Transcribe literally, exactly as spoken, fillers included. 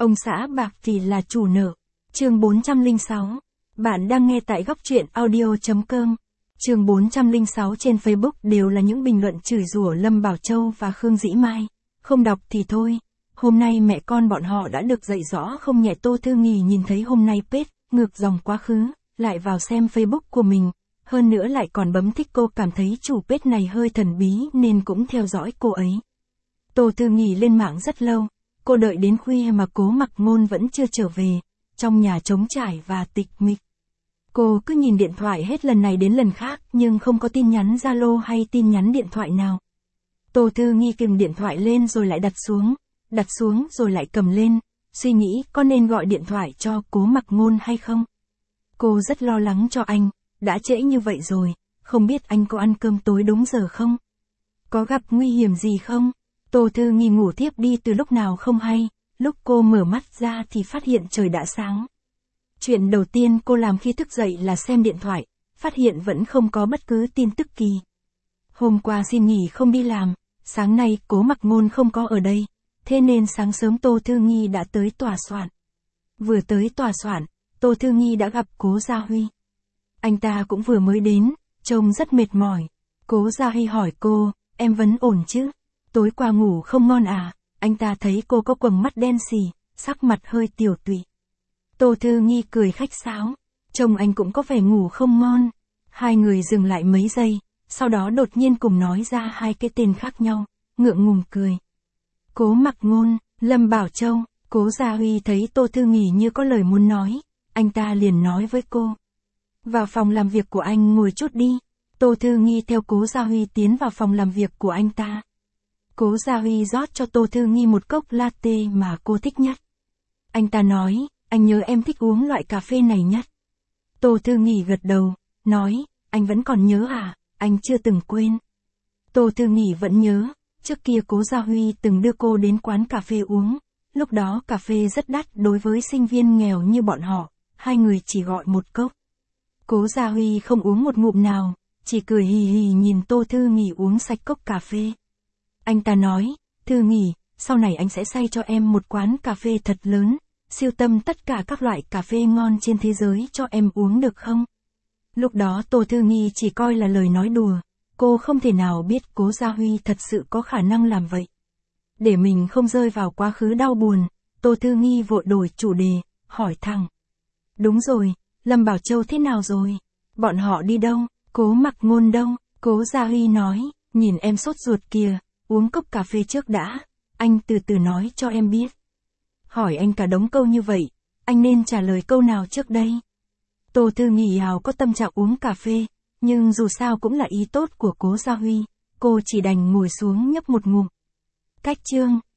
Ông xã bạc vì là chủ nợ. Chương bốn trăm lẻ sáu. Bạn đang nghe tại góc truyện audio chấm com. Chương bốn trăm lẻ sáu trên Facebook đều là những bình luận chửi rủa Lâm Bảo Châu và Khương Dĩ Mai. Không đọc thì thôi. Hôm nay mẹ con bọn họ đã được dạy rõ không nhẹ. Tô Thư Nghì nhìn thấy hôm nay page ngược dòng quá khứ, lại vào xem Facebook của mình. Hơn nữa lại còn bấm thích. Cô cảm thấy chủ page này hơi thần bí nên cũng theo dõi cô ấy. Tô Thư Nghì lên mạng rất lâu. Cô đợi đến khuya mà Cố Mặc Ngôn vẫn chưa trở về. Trong nhà trống trải và tịch mịch. Cô cứ nhìn điện thoại hết lần này đến lần khác nhưng không có tin nhắn Zalo hay tin nhắn điện thoại nào. Tô Thư Nghì cầm điện thoại lên rồi lại đặt xuống, đặt xuống rồi lại cầm lên, suy nghĩ có nên gọi điện thoại cho Cố Mặc Ngôn hay không. Cô rất lo lắng cho anh, đã trễ như vậy rồi, không biết anh có ăn cơm tối đúng giờ không? Có gặp nguy hiểm gì không? Tô Thư Nghì ngủ thiếp đi từ lúc nào không hay, lúc cô mở mắt ra thì phát hiện trời đã sáng. Chuyện đầu tiên cô làm khi thức dậy là xem điện thoại, phát hiện vẫn không có bất cứ tin tức kỳ. Hôm qua xin nghỉ không đi làm, sáng nay Cố Mặc Ngôn không có ở đây, thế nên sáng sớm Tô Thư Nghì đã tới tòa soạn. Vừa tới tòa soạn, Tô Thư Nghì đã gặp Cố Gia Huy. Anh ta cũng vừa mới đến, trông rất mệt mỏi. Cố Gia Huy hỏi cô, em vẫn ổn chứ? Tối qua ngủ không ngon à? Anh ta thấy cô có quầng mắt đen xì, sắc mặt hơi tiểu tụy. Tô Thư Nghì cười khách sáo, trông anh cũng có vẻ ngủ không ngon. Hai người dừng lại mấy giây, sau đó đột nhiên cùng nói ra hai cái tên khác nhau, ngượng ngùng cười. Cố Mặc Ngôn, Lâm Bảo Châu. Cố Gia Huy thấy Tô Thư Nghì như có lời muốn nói, anh ta liền nói với cô. Vào phòng làm việc của anh ngồi chút đi. Tô Thư Nghì theo Cố Gia Huy tiến vào phòng làm việc của anh ta. Cố Gia Huy rót cho Tô Thư Nghì một cốc latte mà cô thích nhất. Anh ta nói, anh nhớ em thích uống loại cà phê này nhất. Tô Thư Nghì gật đầu, nói, anh vẫn còn nhớ à, anh chưa từng quên. Tô Thư Nghì vẫn nhớ, trước kia Cố Gia Huy từng đưa cô đến quán cà phê uống. Lúc đó cà phê rất đắt đối với sinh viên nghèo như bọn họ, hai người chỉ gọi một cốc. Cố Gia Huy không uống một ngụm nào, chỉ cười hì hì nhìn Tô Thư Nghì uống sạch cốc cà phê. Anh ta nói, Thư Nghì, sau này anh sẽ xây cho em một quán cà phê thật lớn, siêu tầm tất cả các loại cà phê ngon trên thế giới cho em uống được không? Lúc đó Tô Thư Nghì chỉ coi là lời nói đùa, cô không thể nào biết Cố Gia Huy thật sự có khả năng làm vậy. Để mình không rơi vào quá khứ đau buồn, Tô Thư Nghì vội đổi chủ đề, hỏi thẳng. Đúng rồi, Lâm Bảo Châu thế nào rồi? Bọn họ đi đâu? Cố Mặc Ngôn đâu? Cố Gia Huy nói, nhìn em sốt ruột kìa, uống cốc cà phê trước đã, anh từ từ nói cho em biết. Hỏi anh cả đống câu như vậy, anh nên trả lời câu nào trước đây? Tô Thư Nghì hào có tâm trạng uống cà phê, nhưng dù sao cũng là ý tốt của Cố Gia Huy, cô chỉ đành ngồi xuống nhấp một ngụm. Cách chương